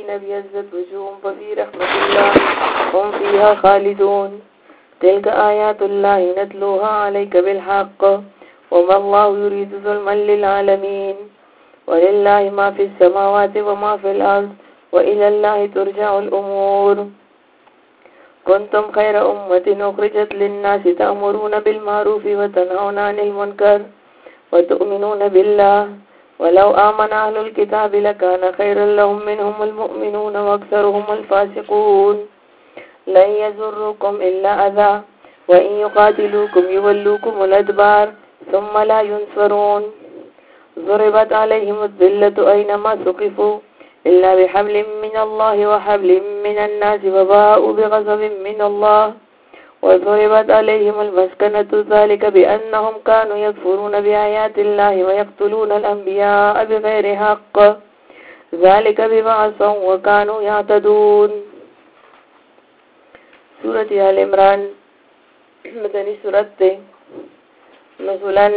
الذين ابيضت وجوههم ففي رحمة الله هم فيها خالدون تلك آيات الله نتلوها عليك بالحق وما الله يريد ظلما للعالمين ولله ما في السماوات وما في الأرض وإلى الله ترجع الأمور كنتم خير أمة أخرجت للناس تأمرون بالمعروف وتنهون عن المنكر وتؤمنون بالله ولو آمن أهل الكتاب لكان خيرا لهم منهم المؤمنون وأكثرهم الفاسقون لن يضركم إلا أذى وإن يقاتلوكم يولوكم الأدبار ثم لا ينصرون ضربت عليهم الذلة أينما ثقفوا إلا بحبل من الله وحبل من الناس وباءوا بغضب من الله وضربت عليهم المسكنة ذلك بأنهم كانوا يكفرون بآيات الله ويقتلون الأنبياء بغير حق ذلك بما عصوا وكانوا يعتدون سورة آل عمران مدنی سورت تے نزولاً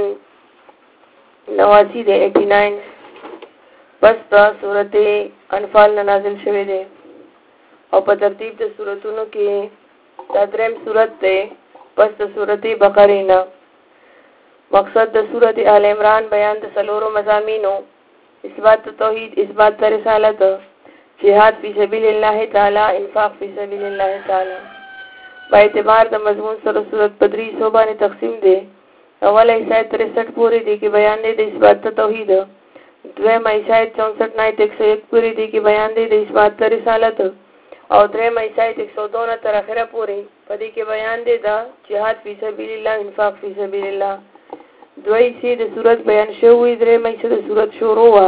89 دے 89 پس تا سورت انفال نازل شوه دے او په ترتیب د سورتونو کې دا دریم سورت تے پس تا سورت بقرینا مقصد د سورت آل عمران بیان د سلورو مضامینو اثبات توحید اثبات رسالت جهاد فی سبیل الله تعالی انفاق فی سبیل الله تعالی با اعتبار د مضمون سره صورت پدری صوبانه تقسیم دی اول ایسا 63 پوری دی کی بیان دی د اثبات توحید دویم ایسا 64 نه 101 پوری دی کی بیان دی د اثبات رسالت او دریم ایسا 102 تر اخره پوری پدې کې بیان دی د جهاد فی سبیل الله انفاق فی سبیل الله دوی سي د صورت بیان شوی دریم ایسا د صورت شروع وا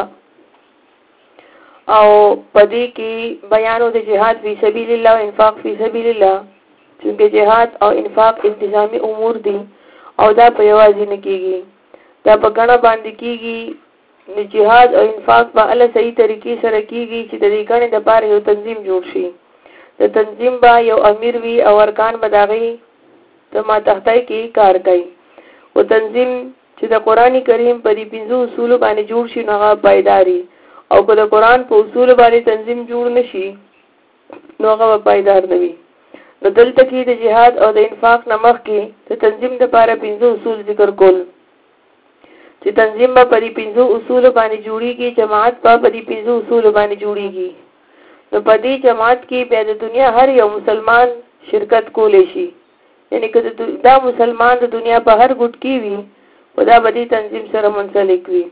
او پدې کې بیانو د جهاد فی سبیل الله او انفاق فی سبیل الله چونکه جهاد او انفاق التزامی امور دي او دا په یوازې نه کیږي دا په غاڼه باندې کیږي نو جهاد او انفاق په اله صحیح طریقې سره کیږي چې د دې غاڼې د پاره یو تنظیم جوړ شي د تنظیم با یو امیر وی او ارکان بداغي ته ما تحتای کې کار کوي او تنظیم چې د قرآنی کریم په دې 5 اصول باندې جوړ شي نو هغه پایداري او که د قرآن په اصول باندې تنظیم جوړ نشي نو هغه پایدار نه وي نو دلته کې د جهاد او د انفاق نمخ کې د تنظیم لپاره 5 اصول ذکر کول چې تنظیم په دې 5 اصول باندې جوړیږي جماعت په دې 5 اصول باندې جوړیږي نو په دې جماعت کې به د دنیا هر یو مسلمان شرکت کولی شي یعنی که دا مسلمان د دنیا په هر ګوټ کې وي او دا به دې تنظیم سره منسلک وي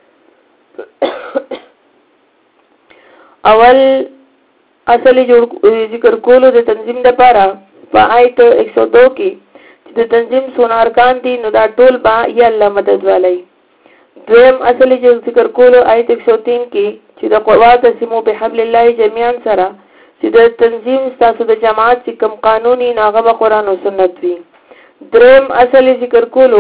اول اصلي ذکر کولو د تنظیم لپاره په آیت 102 کې چې د تنظیم څونه ارکان دي نو دا ټول با یا الله مدد والي دویم اصلي ذکر کولو آیت 103 کې چې د قوات سمو به حبل الله جميعا سره چې د تنظیم تاسو د جماعت چې کوم قانوني ناغه قرآن او سنت وي دریم اصلي ذکر کولو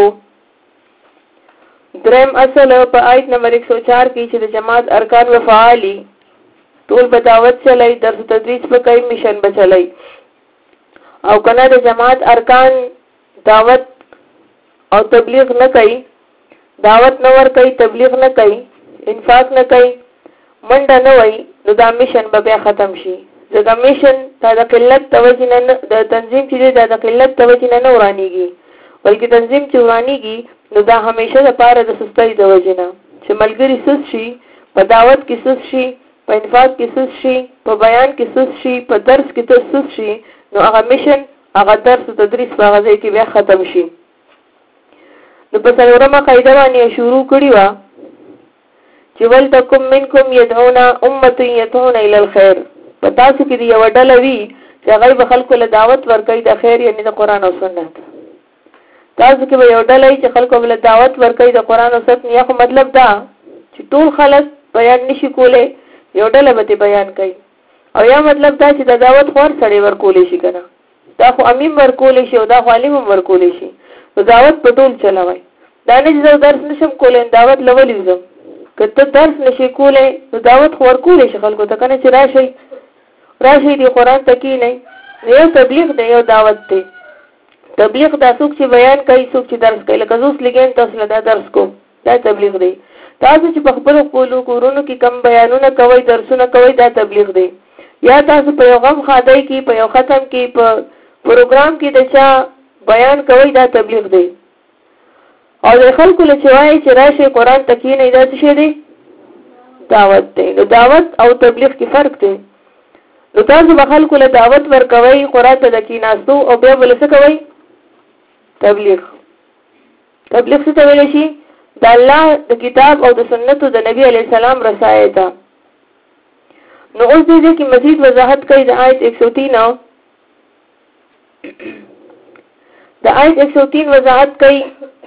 دریم اصل په آیت نمبر 104 کې چې د جماعت ارکان و فعالی ټول بداوت چلای درس تدریس په کوي میشن بچلای او کنه د جماعت ارکان دعوت او تبلیغ نه کوي دعوت نه ور کوي تبلیغ نه کوي انفاق نه کوي منډه نه وای نو دا میشن به بیا ختم شي ځکه میشن د قلت توجه نه د تنظیم چې د قلت توجه نه ورانیږي بلکې تنظیم چې ورانیږي نو دا همیشه د پاره د سستۍ د وجه نه چې ملګری سست شي په دعوت کې سست شي په انفاق کې سست شي په بیان کې سست شي په درس کې سست شي نو هغه میشن هغه درس او تدریس په هغه ځای کې بیا ختم شي نو په څلورمه قاعده باندې شروع کړی و چې ولتکم منکم يدعون امه يدعون الى الخير په تاسو کې یو ډله وي چې هغه به خلکو له دعوت ورکوي د خیر یعنی د قران او سنت تاسو کې یو ډله وي چې خلکو له دعوت ورکوي د قران او سنت یا خو مطلب دا چې ټول خلک بیان نشي کولای یو ډله به بیان کوي او یا مطلب دا چې د دعوت خور سړی ورکولې شي کنه دا خو امیم ورکولې شي او دا خو عالم ورکولې شي نو دعوت په ټول چلوي دا نه چې درس نشم کولای دعوت لولې وزم کته درس نشي کولای نو دعوت خور کولې شي خلکو ته کنه چې راشي دی قران ته کې نه یو تبلیغ دی یو دعوت دی تبلیغ دا څوک چې بیان کوي څوک چې درس کوي لکه زوس لګین تاسو له درس کو دا تبلیغ دی تاسو چې په خپل کورونو کې کم بیانونه کوي درسونه کوي دا تبلیغ دی یا تاسو په یو غم خادای کې په یو ختم کې په پروګرام کې د چا بیان کوي دا تبلیغ دی او د خلکو له چوای چې راشه قرآن تکې نه دا څه دی دعوت دی نو دعوت او تبلیغ کې فرق دی نو تاسو به خلکو له دعوت ورکوي قرآن ته د کېناستو او بیا بل څه کوي تبلیغ څه ته ویل شي د الله د کتاب او د سنتو د نبی علیه السلام رسایه ده نو اوس دې کې مزید وضاحت کوي د آیت 103 د آیت 103 وضاحت کوي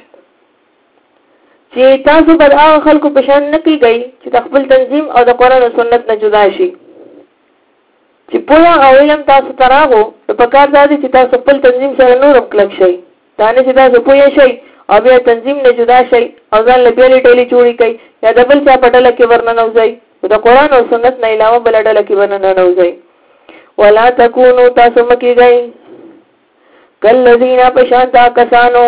چې تاسو بر هغه خلکو په شان نه کیږئ چې د خپل تنظیم او د قرآن او سنت نه جدا شي چې پوهه او علم تاسو ته راغو نو پکار دا دی چې تاسو خپل تنظیم سره نور هم کلک شئ دا نه چې تاسو پوه شئ او بیا تنظیم نه جدا شئ او ځان له بېلې ډلې جوړې کړئ یا د بل چا په ډله کې ورننوځئ د قرآن او سنت نه علاوه بله ډله کې ورننوځئ ولا تکونو تاسو مه کیږئ کالذین په شان دا کسانو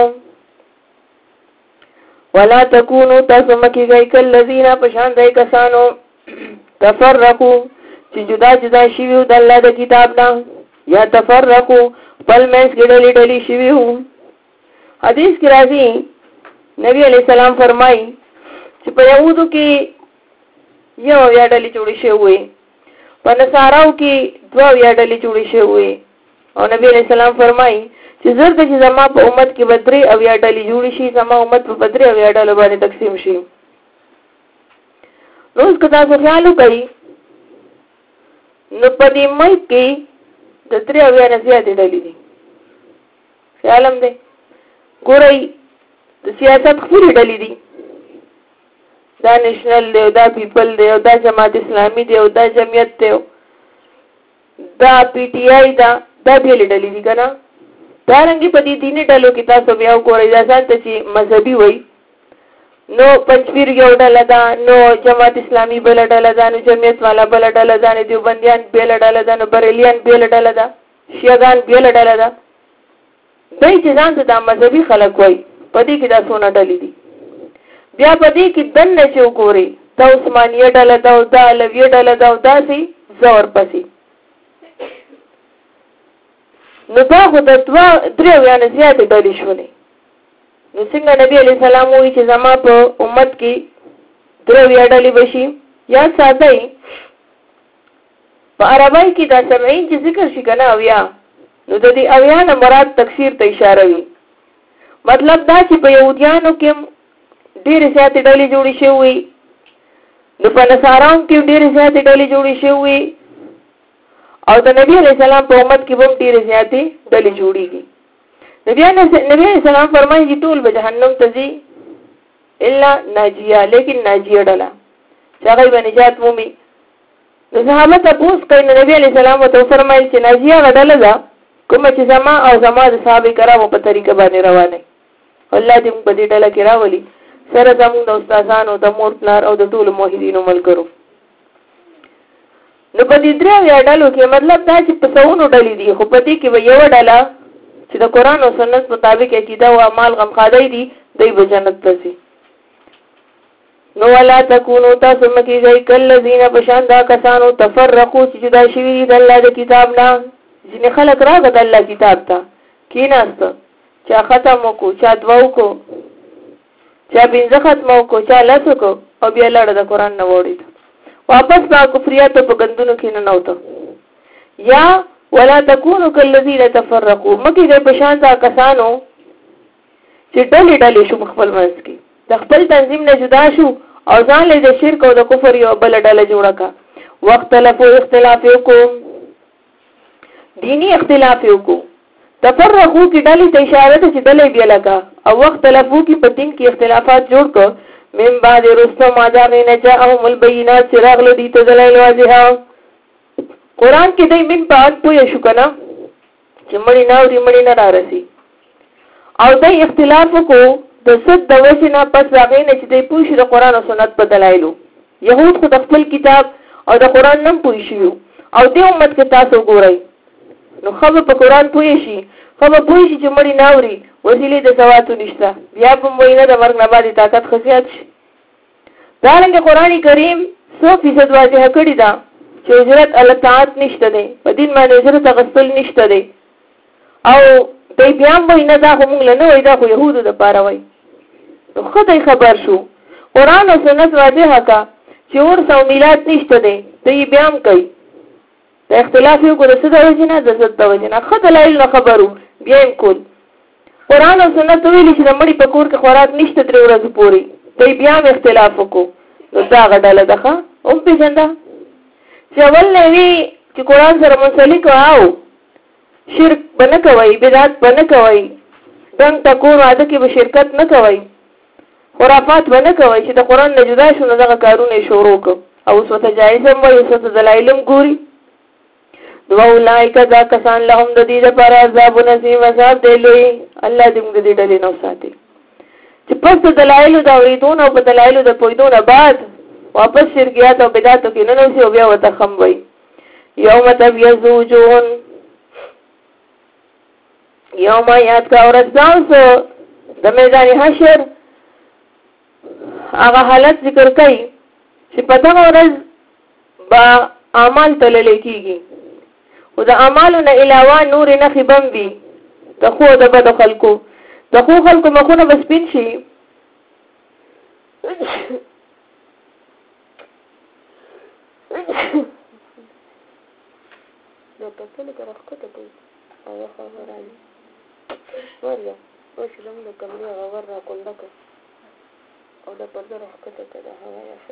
ولا تکونو تاسو مه کیږئ کالذین په شان دا کسانو تفرقوا چې جدا جدا شوي وو د الله د کتاب نه یا تفرقوا خپل منځ کې ډلې ډلې شوي وو حدیث کې راځي نبی علیہ السلام فرمایي چې په یهودو کې یو یا ډلې جوړې شوې په نصاراو کې دوه یا ډلې جوړې شوې او نبی علیہ السلام فرمایي چې زرد چې زما په امت کې بدري او یا ډلې جوړې شي زما امت په بدري او یا ډلې باندې تقسیم شي روز که تاسو خیال وکړئ نو په دې ملک کې د 3 او یا نه زیاتې ډلې دي خیال هم دی ګورئ د سیاست خپلې ډلې دي دا نیشنل دی او دا پیپل دی او دا جماعت اسلامي دی او دا جمعیت دی دا پی ټی آی دا بېلې ډلې دي که نه دارنګې په دې دیني ډلو کې تاسو بیا وګورئ دا ځان ته چې مذهبي وایي نو پنځپیر یو ډله ده نو جماعت اسلامي بله ډله ده نو جمعیت والا بله ډله ده نو دیوبندیان بېله ډله ده نو بریلیان بېله ډله ده شیعګان بېله ډله ده دی چې ځان ته دا مذهبي خلک وایي په دې کې دا څونه ډلې دي بیا په دې کې دننه چې وګورئ دا عثمانیه ډله ده او دا علویه ډله ده او داسې زه ورپسې نو دا خو د 3 او یا نه زیاتې ډلې شولې نو څنګه نبی علیہ السلام وایي چې زما په امت کې 3 او یا ډلې به شي یاد ساتئ په عربی کې دا سمعین چې ذکر شي که نه اویا نو د دې اویا نه مراد تکفیر ته اشاره وي مطلب دا چې په یهودیانو کې ډېرې زیاتې ډلې جوړې شوې نو په نصاراو کې ډېرې زیاتې ډلې جوړې شوې او د نبی علیہ السلام په امت کې هم ډېرې زیاتې ډلې جوړېږي نبی علیہ السلام فرمایي چې ټول به جهنم ته ځي الا ناجیه لیکن ناجیه ډله چې هغوی به نجات مومي نو صحابه تپوس کوي نو نبی علیہ السلام ورته وفرمایل چې ناجیه هغه ډله ده کومه چې زما او زما د صحابه کرامو په طریقه باندې روانه الله دې موږ په دې ډله کې راولي سره زموږ د استادانو د مور پلار او د ټولو موحدینو ملګرو نو په دې 3 او یا ډلو کې مطلب دا چې په سونو ډلې دي خو په دې کې به یوه ډله چې د قرآن او سنت مطابق عقیده او اعمال غمخادی دي دی به جنت ته ځي نو ولا تکونو تاسو مه کیږئ کالذین په شان دا کسانو تفرقو چې جدا شوي دي د الله د کتاب نه ځینې خلک راغله د الله کتاب ته کېناسته چا ختم وکړو چا 2 وکړو چا 5 ختم وکړو چا 10 وکړو او بیا لاړه د قرآن نه واوړېده واپس په کفریاتو په ګندونو کې ننوته یا ولا تکونو کالذین تفرقوا مه کیږئ په شان دا کسانو چې ډلې ډلې شو خپل منځ کې د خپل تنظیم نه جدا شو او ځان له د شرک او د کفر یو بل ډله جوړه کا واختلافو اختلاف وکړو دینی اختلاف وکړو تفرقو کی ډلې ته اشاره ده چې ډلې بیا لکه او واختلافو کی په دین کې اختلافات جوړ کړ من بعد رسل ما جاءنا جاءهم البينات چراغ لدی ته دلایل واضحه قرآن کې دای من بعد پوه شو کنه چې مړی ناوري مړی نه رارسي او دای اختلاف کو د صد د وجنه پس هغه نه چې دای پوه شي د قرآن او سنت په دلایلو يهود خو د خپل کتاب او د قرآن نم پوه شي او د امت کې تاسو ګورئ نو خو په قرآن پوه شي خو په پوه شي چې مړی ناوري وسیلې د سواتو نشته بیا په موینه د مرګ نه باندې طاقت خصيات شي دارنګه قرآن کریم 100% واضح کړی دا چې اجرت الطاعت نشته دی په دین باندې اجرت اغستل نشته دی او دوی بیا هم وایي نه دا خو موږ له نه وایي دا خو یهودو دپاره وایي نو ښه دی خبر شو قرآن او سنت واضحه که چې عرس او میلاد نشته دی دوی بیا هم کوي د اختلاف یو کو د څه د وجې نه د ضد د وجې نه ښه دلایل نه خبرو بیا یې کول قرآن او سنت ویلي چې د مړي په کور کې خوراک نشته 3 ورځې پورې دوی بیا هم اختلاف وکړو نو دا هغه ډله ده ښه هم پېژنده چې اول نه وي چې قرآن سره منسلک او شرک به نه کوئ بدعت به نه کوئ ډنګ ټکور واده کې به شرکت نه کوئ خرافات به نه کوئ چې د قرآن نه جدا شو نو دغه کارونه یې شروع کړو او اوس ورته جایز هم وایي اوس ورته دلایل هم ګوري واولئک دا کسان لهم د دې لپاره عذاب نظیم عذاب دی لوی الله دې موږ د دې ډلې نه وساتي چې پس د دلایلو د اورېدون او په دلایلو د پوهېدو نه بعد واپس شرکیات او بدعاتو کې ننوځي او بیا ورته خم وایي یوم تبیض وجوه یوم یاد کا ورځ داسو د میدان حشر هغه حالت ذکر کوي چې په دغه ورځ به اعمال تللی کېږي او د اعمالو نه علاوه نورې نښې به هم وي د ښو او د بدو خلکو د ښو خلکو مخونه به سپین شي او د پرده راښکته که د هوا یخ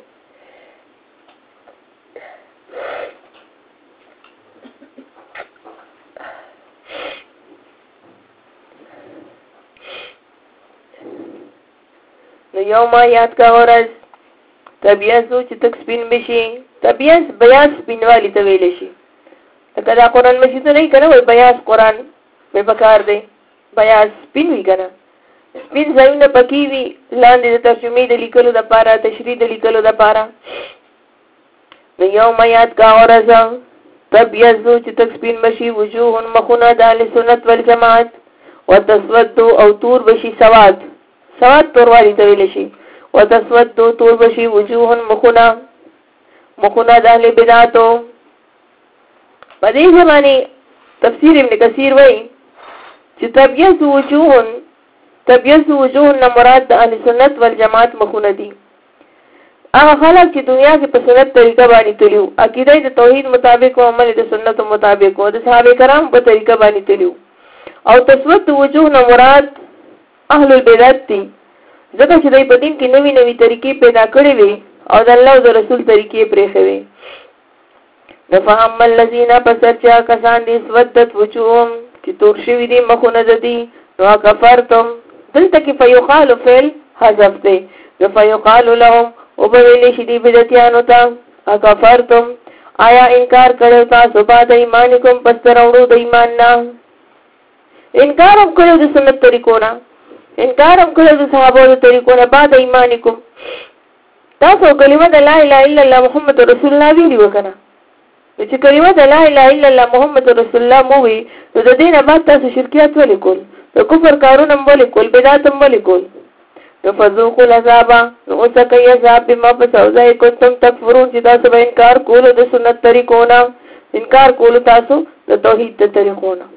نو یو ما یاد کا ورځ طبیعتو چې تک سپین بشي طبیعت بیاض سپینوالی ته ویلی شي لکه دا قرآن مجید نه که نه وایي بیاض قرآن مې پکار دی بیاض سپین وي که نه سپین ځایونه پکې وي لاندې د ترجمې د لیکلو دپاره تشریح د لیکلو دپاره نو یو ما یاد کا ورځ طبیعتو چې تک سپین بشي وجوه مخونه د اهل سنت والجماعت وتسود او تور بشي سواد توروالی ته ویلی شي وتسود تور بشي وجوه مخونه د اهل بدعتو په دې زمانې تفسیر ابن کثیر وایي چې طبیعت وجوه نه مراد د اهل سنت والجماعت مخونه دي هغه خلک چې دنیا کې په سنت طریقه باندې تلو عقیده د توحید مطابق او عمل د سنت مطابق او د صحابه کرام په طریقه باندې تلو او تسود وجوه نه مراد اهل البدعت دي ځکه چې دوی په دین کې نوې طریقې پیدا کړې وي او د الله او د رسول طریقې پرېښې وي نو فاما الذین پس چا کسان دي سودت وجوههم چې تور شوي دي مخونه د دي نو کفرتم دلته کې فیقال فعل حذف دی نو فیقال لهم وبویلی شي دي بدعتیانو ته کفرتم آیا انکار کړو تاسو بعد ایمانکم پس راوړو د ایمان نه انکار هم کړو د سنت طریقو نه انکار هم کړو د صحابو د طریقو نه بعد ایمانکم تاسو کلمه د لا اله الا الله محمد رسول الله ویلي وکنه چې کلمه د لا اله الا الله محمد رسول الله مو وی نو د دې نه بعد تاسو شرکیات ولې کول د کفر کارونه هم ولې کول بدعت هم ولې کول نو فذوقوا العذاب نو اوسکئ عذاب بما فسوزای کنتم تکفرون چې تاسو به انکار کولو د سنت طریقو نه انکار کولو تاسو د توحید د طریقو نه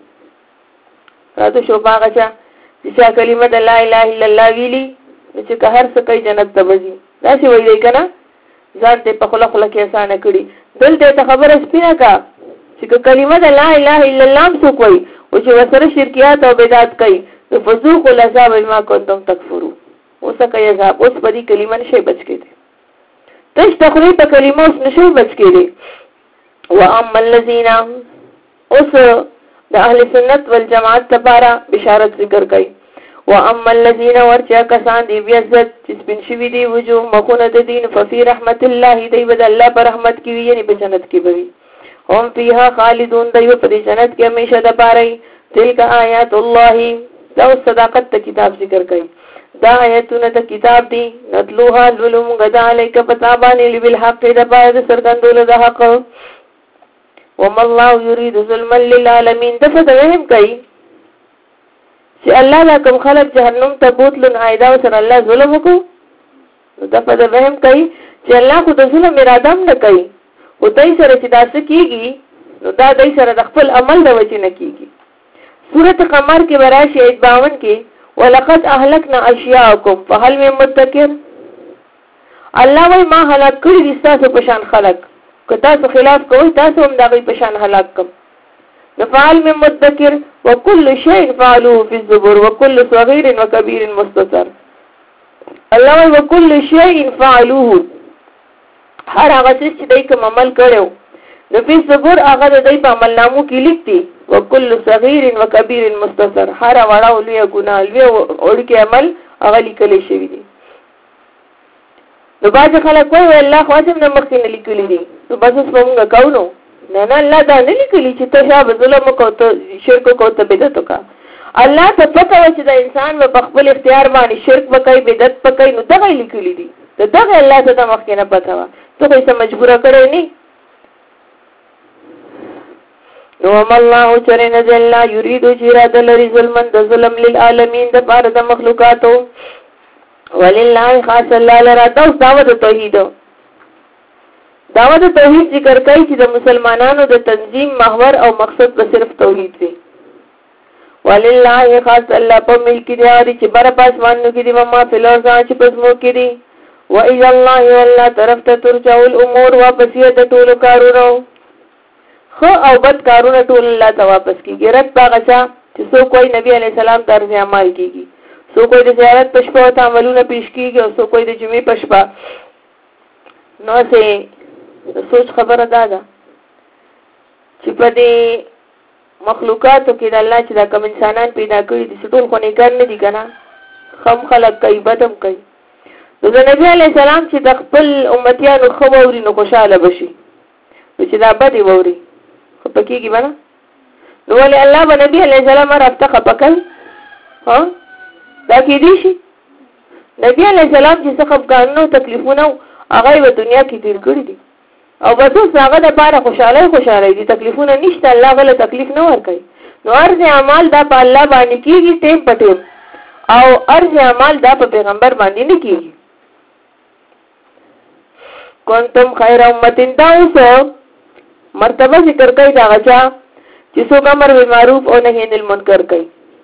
تاسو شو باغچا چې کلمه د لا اله الا الله ویلي چې که هر څه کوي جنت ته وځي دا څه وایي کنه ځان ته په خله کې آسان کړي دلته ته خبره سپینه کا چې کلمه د لا اله الا الله څوک وایي او چې وسره شرکیات او بدعت کوي نو فذوقوا العذاب بما کنتم تکفرون اوسه کوي عذاب اوس په دې کلمه نشي بچ کېدی تش تخریب په کلمه اوس نشي بچ کېدی واما الذين اوس د اهل سنت والجماعت لپاره بشارت ذکر کوي واما الذين ورچا کسان دی بیعزت چې سپین شوي دي وجوه مخونه د دین ففي رحمت الله دی بد الله پر رحمت کې وي یعنی په جنت کې وي هم فيها خالدون دی په دې جنت کې همیشه د پاره تلک آیات الله دا صداقت ته کتاب ذکر کوي دا آیتونه د کتاب دي نتلوها لولم غدا الیک پتابانی بالحق د پاره سرګندول د حق وما الله يريد ظلما للعالمين دفه وهم کوي چې الله لا کوم خلق جهنم ته بوتلن عایدا سره الله ظلم وکړو نو دفه وهم کوي چې الله خو د ظلم اراده نه کوي او دای سره چې دا څه کیږي نو دا دای سره د خپل عمل د وجې نه کیږي. سورۃ قمر کې وراشي 52 کې ولقد اهلكنا اشیاءکم فهل من مدکر. الله وای ما هلاک کړی دي تاسو په شان خلق، که تاسو خلاف کوئ تاسو هم دغه په شان هلاک کوم. فعل من مدکر وكل شيء فعلوه في الزبر وكل صغير وكبير مستتر. الله وای وكل شيء فعلوه، هر هغه چې دای کوم عمل کړو د فی الزبر هغه د دای په عمل نامو کې لیکتي. وكل صغير وكبير مستتر، هر وړه او لوی ګناه لوی اورکه عمل هغه لیکل شوی دی. نو باز خلک وایي الله خو هم نه مخکې نه لیکلی دي، نو بس اوس موږ کوو نو نه الله دا نه لیکلی چې ته شابه ظلم وکړو ته شرک وکړو ته بدعت وکړه. الله ته پته وه چې د انسان په خپل اختیار باندې شرک وکړي بدعت وکړي نو دغه لیکلی دي، دغه الله ته مخکې نه پته وه، ته خو یې مجبوره کړی نه. نو وما الله چرې نزل الله یریدو چې اراده لري ظلمن د ظلم للعالمین د پاره د مخلوقاتو ولله خاص الله لرا دعوت توحید. دعوت توحید ذکر کوي چې د مسلمانانو د تنظیم محور او مقصد به صرف توحید وي. ولله خاص الله په ملک دی چې بر پاسمانو کې دی ما فلو ځان چې پسمو کې دی و اذا الله والله طرف ته ترجع الامور واپس یې د ټولو کارونو خو او بد کارونه ټول الله ته واپس کیږي. رد باغچا چې څوک کوئی نبی علی السلام طرز عمل کیږي، څوک کوئی د زیارت په شپه او عملونه پیش کیږي او څوک کوئی د جمعې په شپه. نو سه سوچ خبره ده چې په دې مخلوقاتو کې د الله چې دا کوم انسانان پیدا کړي دي ټول خو نه کار نه دي کنه، خم خلق کوي بدم کوي. نو د نبی علی السلام چې د خپل امتیانو خو ووري نو خوشاله بشي، چې دا بدی ووري خو پکېږي بنا. نو ولې الله به نبی علی السلام رافته خپکل ها دا کې دي شي. نبی علی السلام چې څه خپګانو تکلیفونه هغه په دنیا کې تیر کړی دي او بس اوس هغه د پاره خوشاله دي، تکلیفونه نشته، الله غل تکلیف نه ور کوي. نو ارز اعمال دا په الله باندې کیږي ټیم په ټیم او ارز اعمال دا په پیغمبر باندې نه کیږي. کنتم خیر امتین دا اوس مرتبه ذکر کوي دا غچا چې څوک امر بالمعروف او نهی عن المنکر کوي.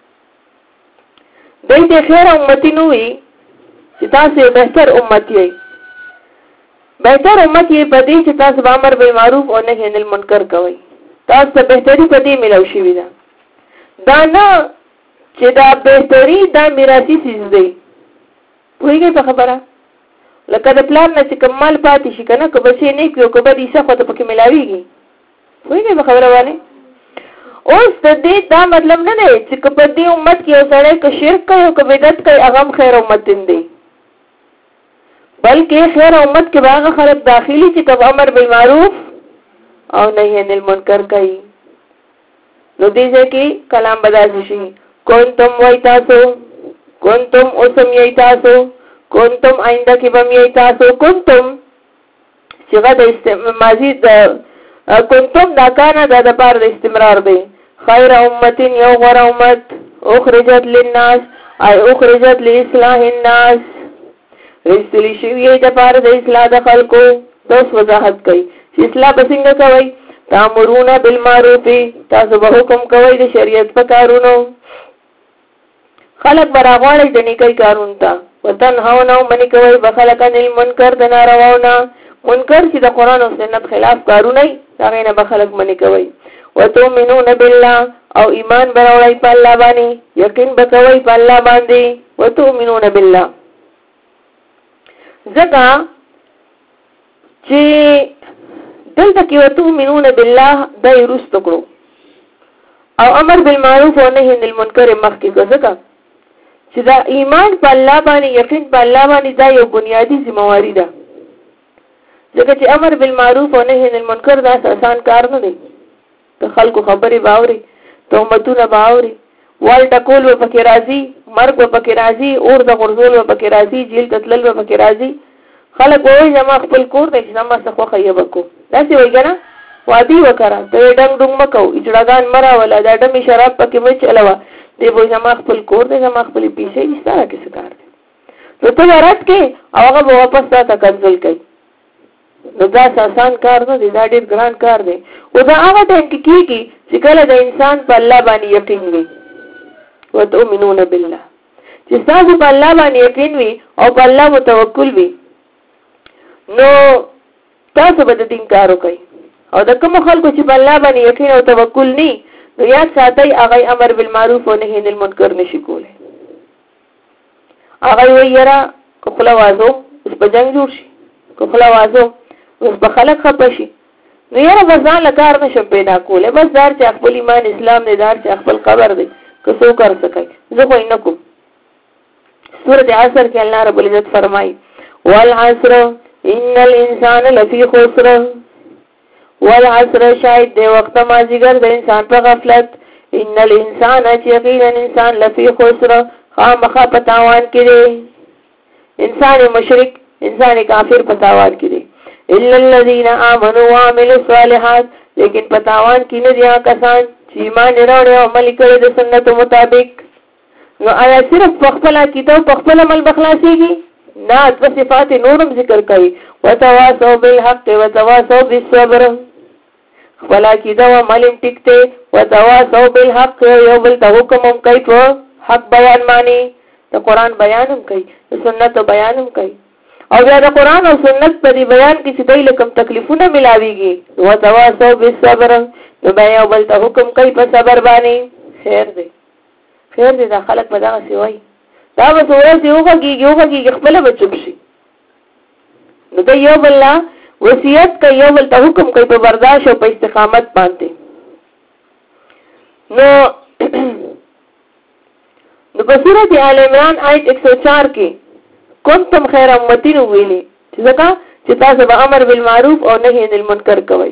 دوی ته خیر امتی نو وي چې تاسو بهتر امتی یې، بهتر امت یې پدې چې تاسو امر بالمعروف او نهی عن المنکر کوئ. تاسو ته بهتري پدې ملو شوی ده. دا نه چې دا بهتري دا میراثي چیز دی. پوهیږئ په خبره؟ لکه د پلان نه چې کمال پاتې شي کنه که بچی نه کیو که بدې څه خو ته پکې ملاویږي. پوهیږئ په خبره باندې؟ اوس د دې دا مطلب نه دی چې که په دې امت کې یو سړی که شرک کوي او که بدعت کوي هغه هم خیر امت دی، بلکې خیر امت کې باغ خلق داخلي چې کب امر بالمعروف او نهی عن المنکر کوي. نو دې ځکه کلام بدل شي. کنتم وای تاسو، کنتم اوسم یی تاسو، کنتم آینده کې بم یی تاسو. کنتم صيغه د ماضی د کنتم دا کانه د لپاره د استمرار دی. خیر امتین یو غره امت اخرجت للناس ای اخرجت لاصلاح الناس، رسلی شوی د پاره د اصلاح د خلکو. دوس وضاحت کوي چې اصلاح بسنګ کوي. تامرون بالمعروف، تاسو به حکم کوي د شریعت په کارونو، خلق براغواړي د نیکي کارونو ته. وتنهون من کوي بخلق عن المنکر د نارواونه، منکر چې د قران او سنت خلاف کارونه ای هغه نه بخلق من کوي. وتؤمنون بالله او ایمان براوړی په الله باندې، یقین بکوي په الله باندې. وتؤمنون بالله ځکه چې دلته کې وتؤمنون بالله دا یې کړو او امر بالمعروف او نهی عن المنکر مخکې کړو، ځکه چې دا ایمان په الله باندې یقین په الله باندې دا یو بنیادی ذمہواری ده. ځکه چې امر بالمعروف او نهی عن المنکر دا آسان کار نه دی. ته خلکو خبرې باوري، تهمتونه باوري، وال ټکول و پکې راځي، مرګ و پکې راځي، اور د غرزول و پکې راځي، جیل تتلل و پکې راځي. خلک وایي زما خپل کور دی چې زما څه خوښه یې وکړو، داسې وایي که نه وادي وکړه ته ډنګ ډنګ مه کوو، اجړاګان مه راوله، دا ډمې شراب پکې مه چلوه. دی وایي زما خپل کور دی، زما خپلې پیسې دي، ستا راکې څه کار دی. نو ته به رد کې او هغه به واپس تا ته کنسل کوي. نو دا آسان کار نه دی، دا ډېر ګران کار دی. او دا هغه ټایم کې کېږي چې کله د انسان په الله باندې یقین وي. وتؤمنون بالله، چې ستاسو په الله باندې یقین وي او په الله متوکل وي، نو تاسو به د دین کار وکئ. او د کوم خلکو چې په الله باندې یقین او توکل نه، نو یاد ساتئ هغه امر بالمعروف او نهی عن المنکر نشي کولی. هغه وایي یاره که خوله وازو اوس په جنګ جوړ شي، که خوله وازو اوس به خلک خفه شي. نو یاره بس ځان له کار نشم پیدا کولی، بس دار چې خپل ایمان اسلام دی، دار چې خپل قبر دی، که څو کار څه کوي، زه خو یې نه کوم. سورة عصر کې الله رب العزت فرمایي والعصر ان الانسان لفی خسر. والعصر شاید دی وقت مازیګر د انسان په غفلت. ان الانسان چې یقینا انسان لفی خسر خامخا په تاوان کې دی. انسان مشرک، انسان کافر په تاوان کې دی. الا الذين امنوا وعملوا الصالحات، لیکن په تاوان کې نه دي کسان چې ایمان لري او عمل کوي د سنت مطابق. نو آیا صرف په خپل کتاب په خپل عمل بخلاصيږي؟ نه، د صفات نورم ذکر کوي. وتواصوا بالحق وتواصوا بالصبر. خپل کتاب عمل ټیکته، وتواصوا بالحق، یو بل ته حکم کوي په حق بیان مانی، د قران بیان هم کوي، د سنت بیان هم کوي. او بیا د قران او سنت په دی بیان کې چې دای لکم تکلیفونه ملاويږي. وتواصوا بالصبر، نو بیا یو بل ته حکم کوي په صبر باندې. خیر دی، خیر دی، دا خلک په دغه سی وایي، دا به ورځ یوغږي خپل به چوپ شي. نو دا یو بل وصیت کوي، یو بل ته حکم کوي په برداشت او په استقامت باندې. نو په سورۃ آل عمران آیت 104 کې کنتم خیر امتین ویلي چې ځکه چې تاسو به امر بالمعروف او نهی عن المنکر کوئ.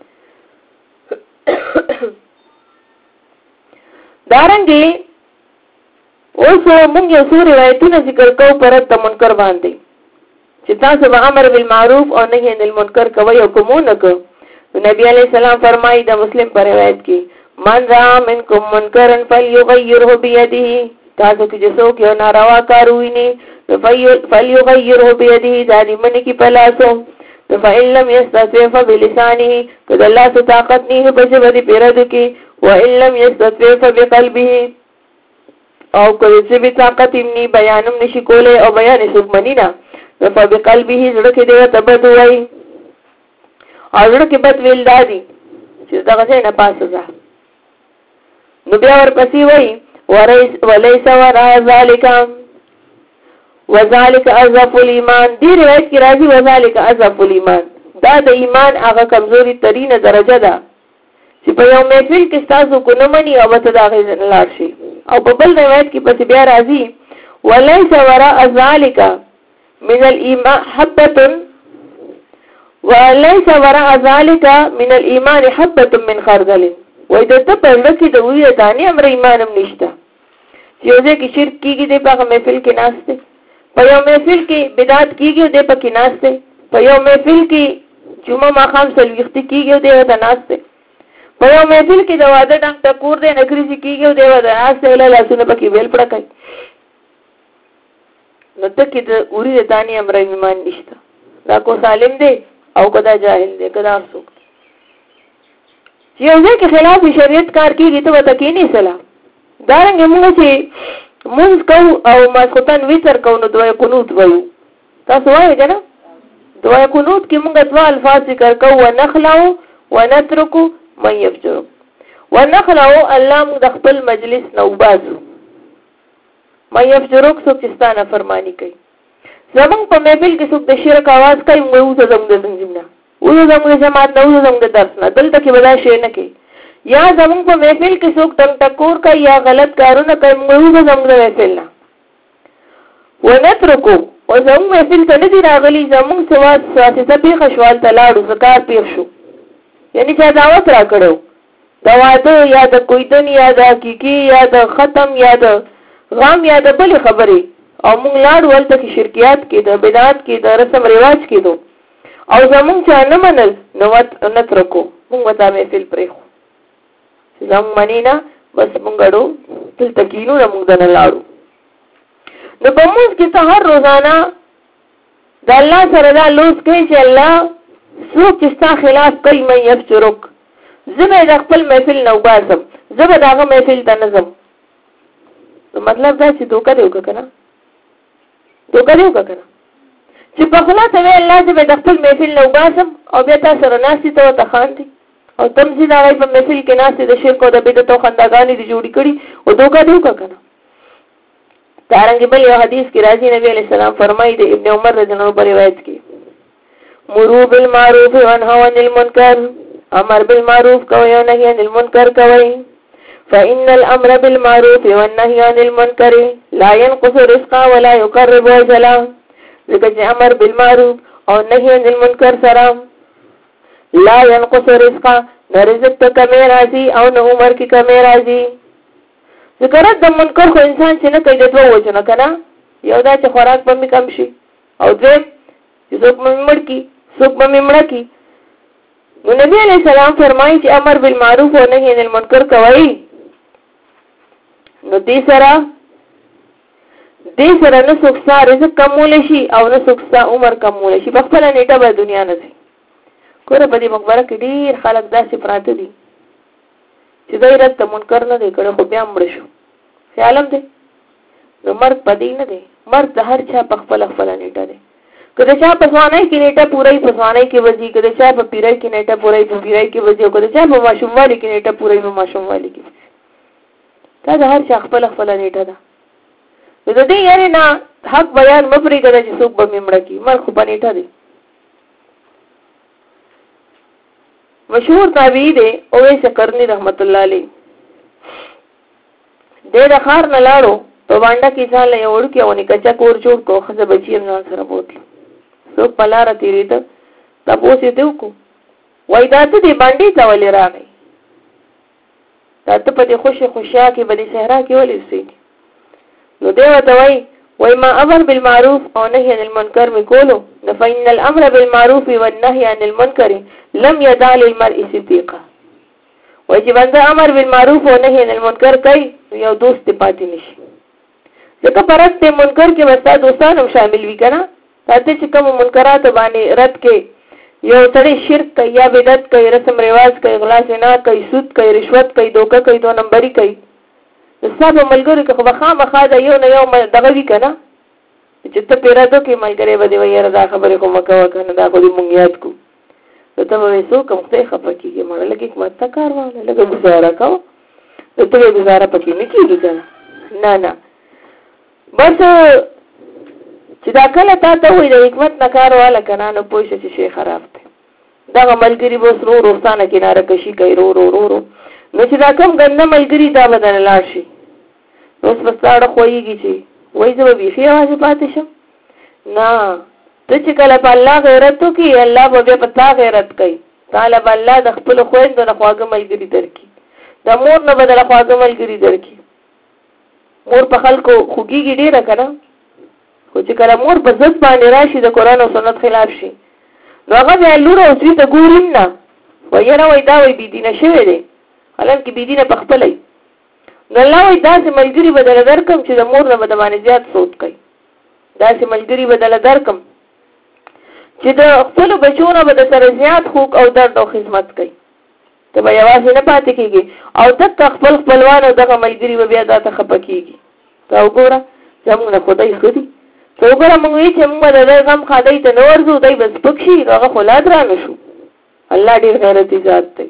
دارنګه اوس موږ یو څو روایتونه ذکر کوو پر د منکر باندې چې تاسو به امر بالمعروف او نهی عن المنکر کوئ او کوم نه کو. نبی علیہ السلام فرمایي د مسلم پر روایت کې من را منکم منکرا فلیغیره بیده، تاسو کې چې څوک یو ناروا کار ویني فلیغیره بیده، دا دې منې کې په لاسو. فإن لم يستطع فبلسانه، که د الله څخه طاقت نه په ژبه دې پیرد کې، وإن لم يستطع فبقلبه، او کله چې به طاقت یې بیانم نشي کولای او بیان یې څوک مني نه، فبقلبه زړه کې دې ته بد وایي، او زړه کې بد ویل دادي چې دغه څه نه پاسه ده. نو بیا ورپسې وایي وليس وراء ذلك وذلك اضعف الايمان. دې روایت کې راځي وذلك اضعف الايمان، دا د ایمان هغه کمزوري ترینه درجه ده چې په یو محفل کې تاسو کو نه مني او ته دا غي لاړ شي. او په بل روایت کې پس بیا راځي وليس وراء ذلك من الايمان حبه، وليس وراء ذلك من الايمان حبه من خردل. وای د ته په لږ کې د ویه دانی امر ایمان هم نشته. یو ځکه شرک کیږي د په محفل کې ناشته، په یو محفل کې بدعت کیږي د په کې ناشته، په یو محفل کې جمعه ماخام سلوختی کیږي د ته ناشته، په یو محفل کې د واده ډنګ ټکور د نګریزي کیږي د ته ناشته له لاسونه پکې ویل پړ کوي. نو ته کې د اوري د دانی امر ایمان نشته. دا کو سالم دی او کدا جاهل دی، کدا څوک چې یو ځکه خلاف شریعت کار کیږي ته وته کې نه سلام. دارنګه موږ چې موږ کو او ماسختن ویتر کو نو دوی قنوت وایو. تاسو وایي کنه دوی قنوت کې موږ دوا الفاظ ذکر کو ونخلو ونترکو من یفجر. ونخلو الله موږ د خپل مجلس نو باسو، من یفجرک څوک چې ستانه فرمانی کوي. زمونږ په محفل کې څوک د شرک आवाज کوي موږ ته زموږ د څنګه او زموږ جماعت نو زموږ د درس نه دلته کې ولا شي نه کوي، یا زمونږ په محفل کې څوک تم ټکور کوي یا غلط کارونه کوي موږ زموږ د محفل نه ونترکو. او زموږ محفل ته نه دی راغلي، زموږ سواد ساتي په خشوال تلاړو زکار پیر شو، یعنی چې دعوت را کړو دا واده یا د کویدن یا د حقیقي یا د ختم یا د غام یا د بل خبرې، او موږ لاړو ولته کې شرکیات کې د بدعت کې د رسم رواج کې دو، او زموږ چې نه منل نو نترکو موږ وتا محفل پرې خو زموږ منی نه بس موږ غړو تل تکینو نه موږ نه لاړو. نو په موږ کې ته هر روزانه د الله سره دا لوز کوي چې الله څوک چې ستا خلاف کوي من یفجرک زه به د خپل محفل نه وباسم زه به د هغه محفل ته نه ځم. نو مطلب دا چې دوکه دی وکړه که نه چې په خوله ته وی الله زه به د خپل محفل نه وباسم او بیا تا سره ناستې ته ورته خاندي او تم چې د هغوی په محفل کې ناستې د شرک او د بدعت او خنداګانې دې جوړې کړي او دوکه دی وکړه که نه. دارنګې بل یو حدیث کې راځي نبی علیه السلام فرمایي د ابن عمر رضی الله عنه په روایت کې مرو بالمعروف وانهوا عن المنکر امر بالمعروف کوئ او نهي عن المنکر کوئ فإن الأمر بالمعروف والنهي عن المنکر لا ينقص رزقا ولا يقرب أجلا ځکه چې امر بالمعروف او نهي عن المنکر سره لا ينقص رزقا نه رزق ته کمی راځي او نه عمر کې کمی راځي. ځکه رد د منکر خو انسان چې نه کوي د دوه وجو نه که نه یو دا چې خوراک به مې کم شي او دویم چې څوک به مې مړ کي څوک به مې مړه کي. نو نبی علیه السلام فرمایي چې امر بالمعروف او نهي عن المنکر کوئ نو دې سره نه څوک ستا رزق کمولی شي او نه څوک ستا عمر کمولی شي. په خپله نیټه به دنیا نه ځي. ګوره په دې مقبره کې ډېر خلک داسې پراته دي چې دی رد ته منکر نه دی کړی خو بیا مړه شو خیال هم دی. نو مرګ په دې نه دی مرګ د هر چا په خپله نیټه دی. که د چا په ځوانۍ کې نیټه پوره په ځوانۍ کې وځي که د چا په پیرۍ کې نیټه پوره په پیرۍ کې وځي او که د چا په ماشوموالي کې نیټه پوره په ماشوموالي کې دا د هر چا خپله نیټه ده. نو د دې یارې نه حق بیان مه پرېږده چې څوک به مې مړه کړي مرګ خو په نیټه دی. مشهور تابعی دی اویس قرنی رحمت الله علیه دی د ښار نه لاړو په بانډه کې ځان له یو وړوکي ونې کچا کور جوړ کړو ښځه بچي یې ځان سره بوتلو. څوک په لاره تېرېده تپوس یې دې وکړو وایي دا ته دې بانډې ته ولې راغی دا ته په دې خوشیا کې په دې صحرا کې ولې اوسېږي. نو دی ورته وایي ما امر بالمعروف او نهي عن المنکر مې کولو نو فإن الامر بالمعروف والنهي عن المنکر لم يدع للمرء صديقا وایي چې بنده امر بالمعروف او نهي عن المنکر کوي یو دوست پاتې نشي. ځکه په رد منکر کې به ستا دوستان هم شامل وي که نه راته چې کوم منکراتو باندې رد کې یو سړی شرک کوي یا بدعت کوي رسم رواج کوي غلا زنا کوي سود کوي رشوت کوي دوکه کوي دو نمبري کوي نو ستا په ملګرو کې خو به خامخا د یو نه یو دغه وي که نه چې ته پیرادو کې ملګری به دې وایي یاره دا خبرې خو مه کوه که نه دا خو دې مونږ یاد کړو نو ته به وایې څوک هم خدای خفه کېږي مړه لږ حکمت ته کار واله لږه ګزاره کوه نو ته به ګزاره پکې نه کېږي که نه بس چې دا کله تا ته وایي د حکمت نه کار واله که نه نو پوه شه چې شی خراب دی. دغه ملګري به اوس رو ستانه کناره کشي کوي رو نو چې دا کم ګنده ملګري دا به درنه لاړ شي نو اوس به ستا اړه خوږېږي چې وایي زه به بیخي یوازې پاتې شم. نه ته چې کله په الله غیرت وکړي الله به بیا په تا غیرت کوي. تاله به الله د خپلو خویندو نه خواږه ملګري درکړي د مور نه به دله خواږه ملګري درکړي. مور په خلکو خوږېږي ډېره که نه خو چې کله مور په ضد باندې راشي د قرآن او سنت خلاف شي نو هغه بیا لور او زوی ته ګوري نه وایي یاره وایي دا وایي بېدینه شوی دی حالانکې بېدینه په خپله وي. نو الله وایي داسې ملګري به دله درکړم چې د مور نه به د باندې زیات سود کوي. داسې ملګري به دله درکړم چې د خپلو بچو نه به د سره زیات خوږ او درد او خدمت کوي. ته به یوازې نه پاتې کېږي او دغه خپلوان او دغه ملګري به بیا دا ته خفه کېږي. ته وګوره زموږ نه خدای ښه دي ته وګوره موږ وایي چې موږ به د دی غم خدای ته نه ورځو دی به سپک شي هغه خو لا درانه شو. الله ډېر غیرتي ذات دی.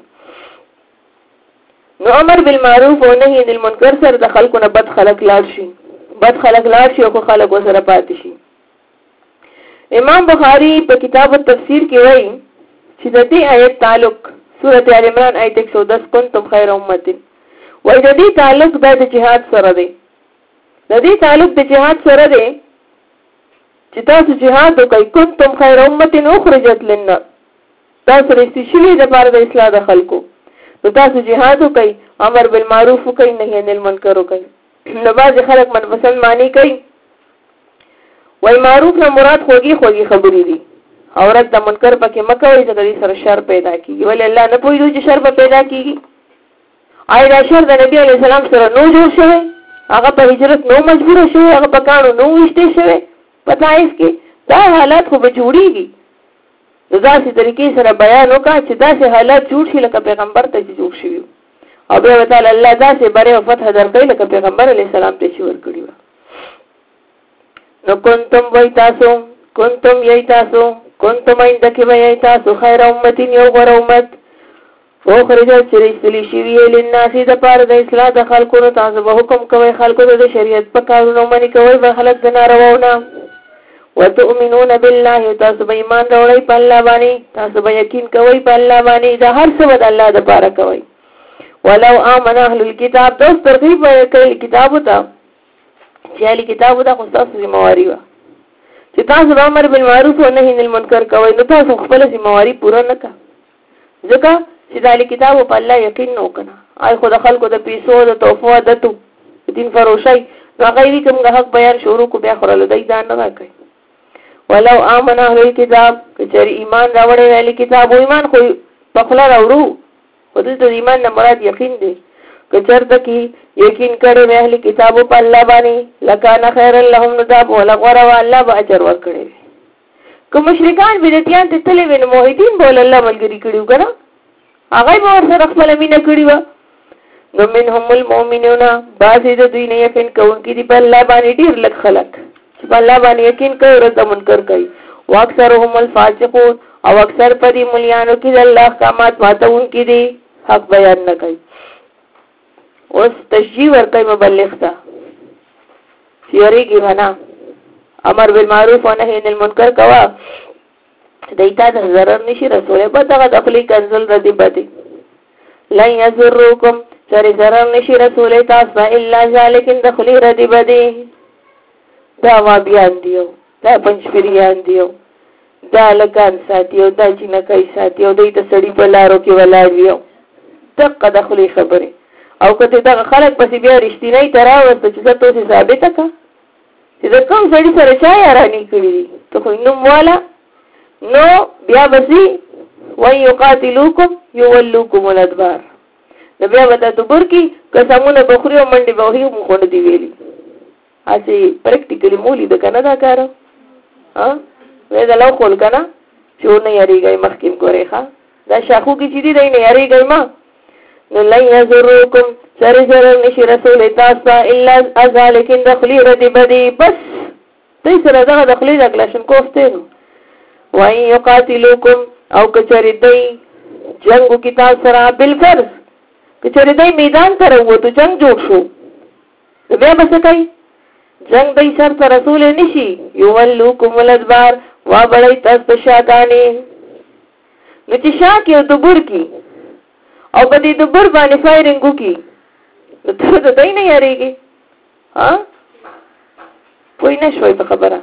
نو امر بالمعروف او نهي عن المنکر سره د خلکو نه بد خلک لاړ شي او خو خلک ورسره پاتې شي. امام بخاری په کتاب التفسیر کې وایي چې د دې آیت تعلق سورۃ آل عمران آیت 110 کنتم خیر امه وایي د دې تعلق د جهاد سره دی. د دې تعلق د جهاد سره دی چې تاسو جهاد وکړئ کنتم خیر امه اخرجت للناس تاسو رسې شوي دپاره د اصلاح د خلکو نو تاسو جهاد وکړئ امر بالمعروف وکړئ نهي عن المنکر وکړئ. نو بعضې خلک منپسند معنی کوي وایي معروف نه مراد خوږې خبرې دي او رد د منکر پکې مه کوئ ځکه دې سره شر پیدا کېږي. ولې الله نه پوهېږي چې شر به پیدا کېږي. آیا دا شر د نبي علیه السلام سره نو جوړ شوی هغه په هجرت نو مجبوره شوی هغه په کاڼو نو ویشتې شوی په طائف کې دا حالات خو به جوړېږي. نو داسې طریقې سره بیان وکړه چې داسې حالات جوړ شي لکه پیغمبر ته چې جوړ شوي او بیا وتعالی الله داسې بری او فتح درکړي لکه پیغمبر علیه السلام ته چې ورکړي وه. نو کنتم یی تاسو کنتم اینده کې به یی تاسو خیر امتین یو غوره امت اخرجت چې ایستلي شوي یې للناس دپاره د اصلاح د خلکو نو تاسو به حکم کوئ خلکو ته د شریعت په کارونو منې کوئ به خلک د نارواونه وتؤمنون بالله تاسو به ایمان راوړئ په الله باندې تاسو به یقین کوئ په الله باندې دا هر څه به د الله دپاره کوئ. ولو آمن اهل الكتاب دوست ترغیب کوي کتابو ته چې اهل کتابو ته خو ستاسو ذمهواري وه چې تاسو به امر بالمعروف او نهي عن المنکر کوئ نو تاسو خپله ذمهواري پوره نه کړه ځکه چې د اهل کتابو په الله یقین نه وکړه آی خو د خلکو د پیسو د تحفو عادتو د دین فروشۍ نو هغه یې کوم د حق بیان شروع کو بیا خوړلو دی ځان نه راکوي. ولو آمن اهل الكتاب که چېرې ایمان راوړی اهل کتابو ایمان خو په خوله راوړو خو دلته د ایمان نه مراد یقین دی که چېرته کې یقین کړی وی اهل کتابو په الله باندې لکان خیر لهم نو دا به غوره وه الله به اجر ورکړی وي. که مشرکان بدعتیان ته تللی وي نو موحدین به الله ملګري کړي وو که نه هغه به ورسره خپله مینه کړې وه. نو منهم المؤمنون بعضې د دوی نه یقین کوونکي دي په الله باندې ډېر لږ خلک چې په الله باندې یقین کوي ورځ د منکر کوي واکثرهم الفاسقون او اکثر په دې ملیانو کې د الله احکامات ماتونکي دي حق بیان نه کوي. اوس تشجیع ورکوي مبلغ ته چې یریږي به نه امر بالمعروف او نهي عن المنکر کوه دی تا د ضرر نشي رسولی به دغه د خولې کنځل ردې بدې لن یضروکم چرې ضرر نشي رسولی تاسو الا ذلکن د خولې ردې بدې دا وابیان دیو دا پنجپیریان دیو دا لکان ساتي او دا چینکۍ ساتي او دوی ته سړي په لارو کې ولاړ وي دقه د خولې خبرې او که ته دغه خلک پسې بیا رښتینی ته راوسته چې زه توسې ثابته کړه چې د کوم سړي سره چا یارانې کړي دي ته خو نوم واله نو بیا بسی وَإِن يُقَاتِلُوكُمْ يُوَلُّوكُمُ الْأَدْبَارَ نو بیا به تا دبر کی قسمونه بخوري او منډې به وهي هم خو نه دي ویلي هسې پریکټیکلي مو لیده که نه دا کار وی دا لو خول که نه چې ور نه یارېږئ مخکې م ګورئ ښه دا شاخوکي چې دي دی نه یارېږئ ما نو لن یضروکم سر ضرر نشي رسولی تاسو ته الا اذى لیکن د خولې ردې بدې بس دوی سره دغه د خولې د کلاشنکوف دی نو وَإِن يُقَاتِلُوكُمْ او کچری دی جنگو کی تاسو سره بالفرض کچری دی میدان ته راووتو جنگ جوړ شو نو بیا به څه کوي جنگ دی سر ته رسولی نشي یولوکم الادبار وابړئ تاسو ته شاګانې نو چې شا کې او دبر کې او په دې دبر باندې فایرنګ وکړي نو ته د دی نه یارېږې پوه نه شوی په خبره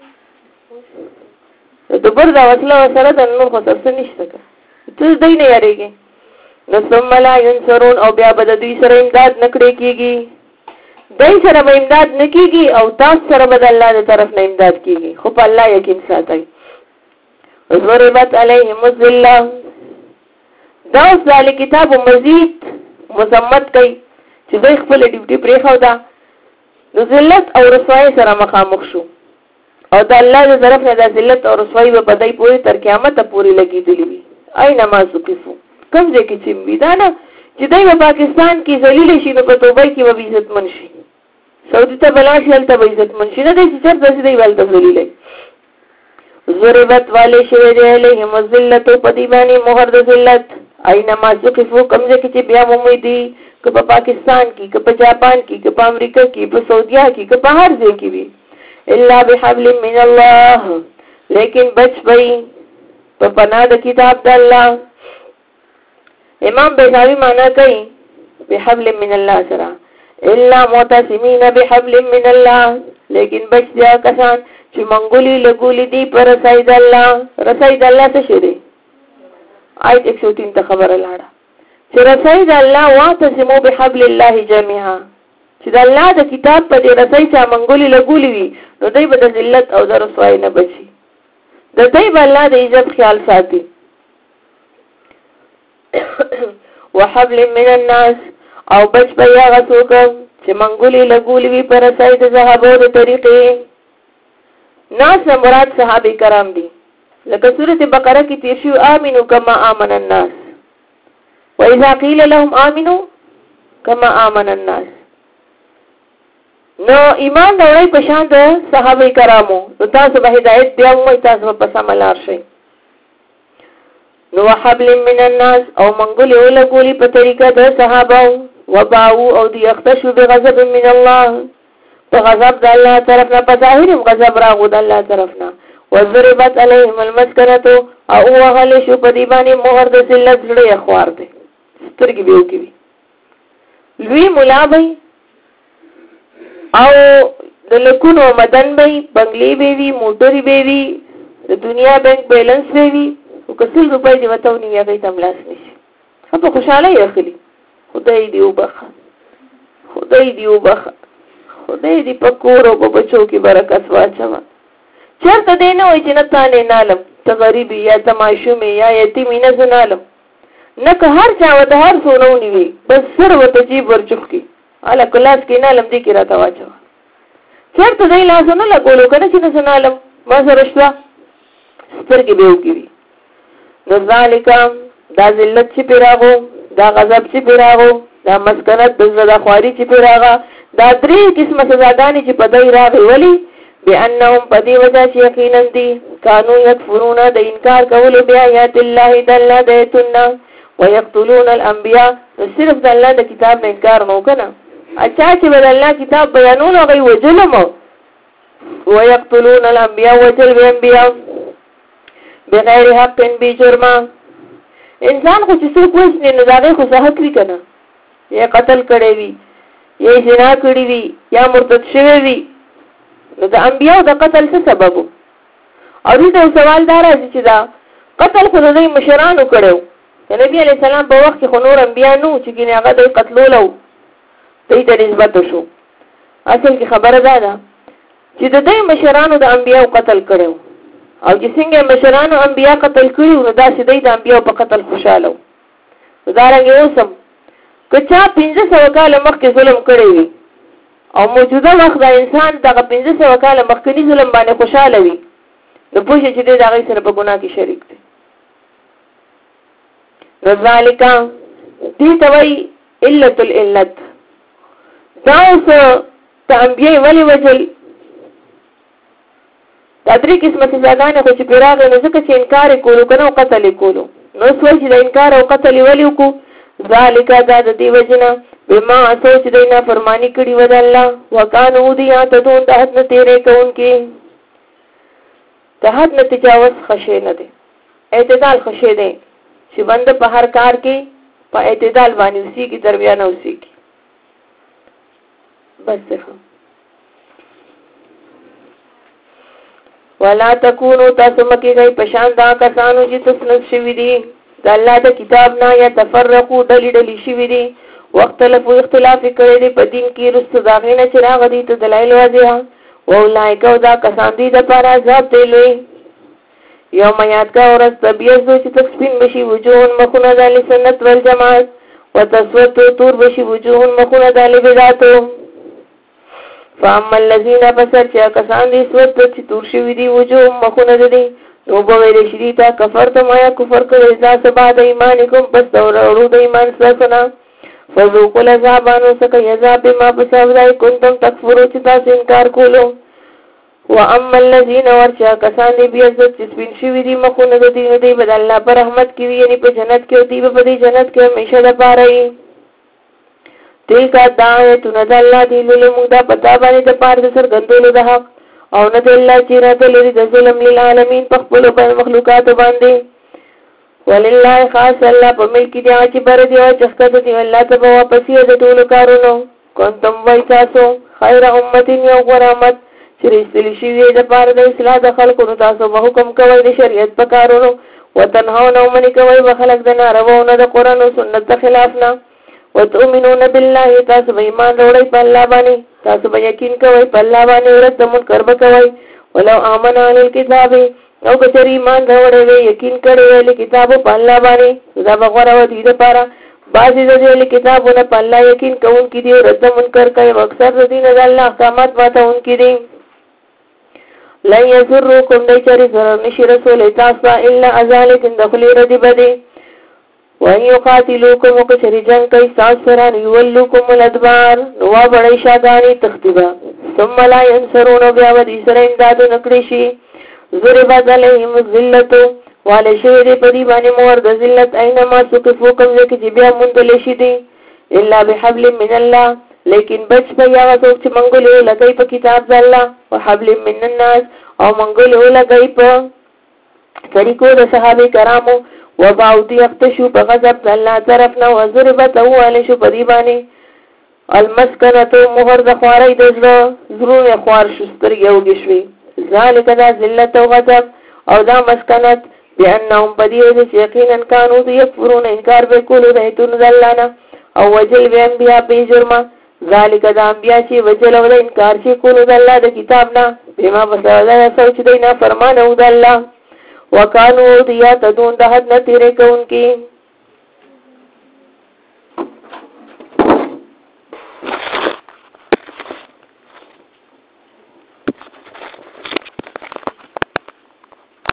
دبر دا وسله سره د نور خو څه نشته که ته دی نه یارېږې نو ثم لا ینصرون او بیا به د دوی سره امداد نه کړی کېږي دوی سره به امداد نه کېږي او تاسو سره به د الله د طرف نه امداد کېږي خو په الله یقین ساتئ. ضربت علیهم الذلة دا اوس د اهل کتابو مزید مذمت کوي چې دوی خپله ډیوټي پرېښوده نو ذلت او رسوایۍ سره مخامخ شو او د الله د طرف نه دا ذلت او رسوایي به په دی پورې تر قیامته پورې لګېدلي وي اینما ثقفو کوم ځای کې چې وي دا نه چې دی به پاکستان کې ذلیله شي نو په توبۍ کې به عزتمن شي سعودي ته به لاړ شي هلته به عزتمن شي نه دی چې چېرته چې دی به هلته ذلیله ضربت والې شوی دی علیهم الذلة په دې باندې مهر د ذلت اینما ثقفو کوم ځای کې چې بیا مومي دي که په پاکستان کې که په جاپان کې که په امریکا کې په سعودیا کې که په هر ځای کې وي الا بحبل من الله لیکن بچ بئی په پناه د کتاب د الله. امام بیضاوی معنی کوي بحبل من الله سره الا معتصمین بحبل من الله لیکن بچ دیا کسان چې منګولي لګولي دي پر رسای د الله. رسای د الله څه شی دی آیت 103 ته خبره لاړه چې رسای د الله واعتصموا بحبل الله جميعا چې د الله د کتاب په دې رسۍ چا منګولي لګولي وي نو دوی به د ذلت او د رسوایۍ نه بچي د دوی به الله د عزت خیال ساتي. وحبل من الناس او بچ به هغه څوک چې منګولي لګولي وي په رسۍ د صحابو د طریقې. ناس نه مراد صحابه کرام دي لکه سورة بقره کې تیر شو آمنو کما آمن الناس وإذا قيل لهم آمنو کما آمن الناس. نو ایمان راوړی په شان د صحابه کرامو، نو تاسو به هدایت بیا ومومئ، تاسو به په سمه لار شئ. نو وحبل من الناس او منګولې ولګولې په طریقه د صحابه وباو او دی اختشو بغضب من الله، په غضب د الله طرف نه، په ظاهر غضب راغو د الله طرف نه. وضربت علیهم المسکنه او وغلی شو په دی باندې مهر د ذلت، زړه یې خوار دی، سترګې به وکوي، لوی ملا به او د لکونو مدن به بنگلې به وي، موټرې به وي، د دنیا بینک بیلنس به وي، او که 100 روپۍ دې ورته ونیوي هغې ته هم لاس نشي. په خوشحالۍ اخلي. خدای دې وبخه، خدای دې وبخه، خدای دې په کور او په بچو کې برکت واچوه. چېرته دی نه وایي چې نه تا نه نالم، ته غریب یا ته ماشوم یا یتیم نه زه نالم، نه که هر چا ورته هر څو نه ونیوي، بس سر ورته جیب ورچوخ کړي، هلکه لاس کې نالم دې کې راته واچوه. چېرته دی لاس ونه لګولو که نه چې نه زه نالم، ما سره شته، سترګې به وکړي. نو ذالکه دا ذلت چې پرې راغو، دا غضب چې پرې راغو، دا مسکنت د زړه خواري چې پرې راغه، دا 3 قسمه سزاګانې چې په دی راغې. ولې؟ بأنهم په دې وجه چې یقینا دي کانو یکفرون د انکار کولو بآیات الله د الله د ایتونه، ويقتلون الانبیاء، نو صرف د الله د کتاب نه انکار نو کنه، اچھا چې د الله کتاب بیانول هغه وجلم، ويقتلون الانبیاء وجل الانبیاء بغیر حق بی جرمه. انسان خو چې څوک وژني نو د هغې خو څه حق وي که نه، یا قتل کړی وي یا زنا کړي وي یا مرتد شوی وي، نو د انبیاو د قتل څه سبب و؟ او دې سوال دا راځي چې دا قتل خو د دوی مشرانو کړی و، د نبي علیه السلام په وخت کې خو نور انبیا نه وو چې ګینې هغه دوی قتلولی و، دوی ته نسبت وشو. اصل کې خبره دا ده چې د دوی مشرانو د انبیاو قتل کړی و، او چې څنګه مشرانو انبیا قتل کړي وو، نو داسې دوی د انبیاو په قتل خوشحاله و. نو دارنګې اوس هم که چا 500 کاله مخکې ظلم کړی وي او موجوده وخت د انسان دغه 500 کاله مخکني ظلم باندې خوشحاله وي، نو پوه شي چې دی د هغې سره په ګناه کې شریک دی. نو ذالکه دې ته وایي علت العلت. دا اوس د انبیای ولې وجل؟ دا 3 قسمه سزاګانې خو چې پرې راغی، نو ځکه چې انکار یې کولو که نه او قتل یې کولو. نو اوس وایي چې د انکار او قتل یې ولې وکړو؟ ذالکه دا د دې وجې نه بما اسو چې دوی نافرماني کړي وه د الله، وکانو دي یعتدون د حد نه تېری کوونکي. د حد نه تجاوز ښه شی نه دی، اعتدال ښه شی دی چې بنده په هر کار کې په اعتدال باندې اوسېږي، درمیانه اوسېږي. بس څه ولا تکونو تاسو مکې گئی پشان دا کسانو چې تسنس شوي دي د الله د کتاب نه، یا تفرقو ډلې ډلې شوي دي، واختلفو اختلاف کړی دی په دین کې رسته د هغې نه چې راغلي دي ته دلایل واضحه. واولئک او دا کسان دي دپاره عذاب دی لوی. یوم یاد کا ورځ تبیض چې تسپین بشي وجوه مخونه د اهل سنت والجماعت، وتسود تور بشي وجوه مخونه د اهل بدعتو. فاما الذین پسر چې کسان دي سود چې تور شوي دي وجوه مخونه د دي، نو به ویلی شي دي ته کفرتم آیا کفر کړی ستاسو بعد ایمانکم پس د وروړو د ایمان ستاسو نه، فذوقوا العذاب نوڅکئ عذاب بما په سبب د کنتم تکفرون چې تاسو انکار کولو. واما الذین ورچا کسان دي بیعزت چې سپین شوي دي مخونه د دي، نو دوی به د الله په رحمت کې وي، یعنې په جنت کې، او دوی به په دې جنت کې همیشه دپاره وي. تلکه دا آیتونه د الله دي لولې موږ دا په تا باندې دپاره د څرګندولو د حق، او نه د الله چې اراده لري د ظلم للعالمین په خپلو مخلوقاتو باندې. ولله خاص الله په ملک دی چې بر دی او چې ښکته دی، الله ته به واپس یې د ټولو کارونو. کنتم وای تاسو خیر امت یو غوره امت چې رسېدلي شوي دپاره د اصلاح د خلکو، نو تاسو به حکم کوئ د شریعت په کارونو، وتنهون او منې کوئ به خلک د نارواو نه د قرآن او سنت د خلاف نه. وتؤمنون بالله تاسو به ایمان راوړئ په الله باندې، تاسو به یقین کوئ په الله باندې، ورځ د منکر به کوئ. ولو آمن اهل الکتاب او که چېرې ایمان راوړی وی یقین کړی وی اهل کتابو په الله باندې، دا به غوره وه دوی دپاره. بعضې د دې اهل کتابونه په الله یقین کوونکي دي او رد منکر کوي، او اکثر د دوی نه د الله احکامات ماتوونکي دي. لن یضرکم دی چری ضرر نشی رسول تاستا الا ازالت اندخلی ردی بدی وان یقاتلوکم وکچری جنگ کئی ساس سران یولوکم الادبار نوا بڑی شاگانی تختبا ثم لا ینصرون بیاودی سر امدادو نکڑشی ضربت علیہم الذلتو والی شوید پدی بانی مورد ذلت اینما سکفو کمزے کی جبیا منتلشی دی الا بحبل من اللہ لیکن بچ پی آغا سوک چی منگولی ہو لگئی پا کتاب دا اللہ وحبل من الناس او منگولی ہو لگئی پا طریقو دا صحابی کرامو وباوتی اختشو پا غضب دا اللہ طرفنا وضربت او والی شو پدی بانی المسکنتو مہر دا خواری دزلو ضرور خوار شستر یو گشوی ذالک دا ذلت و غضب او دا مسکنت بیانهم پدیو دس یقینا کانو دا یکفرون انکار بکولو دا حتون دا اللہنا او وجل بی انبیاء بی جرما ذالک دا انبیاء چی وجل او دا انکار چی کولو دا اللہ دا کتابنا بیما بسر دا سوچ دینا فرمانو دا اللہ وکانو دیا تدون دا حد نتیرے کون کی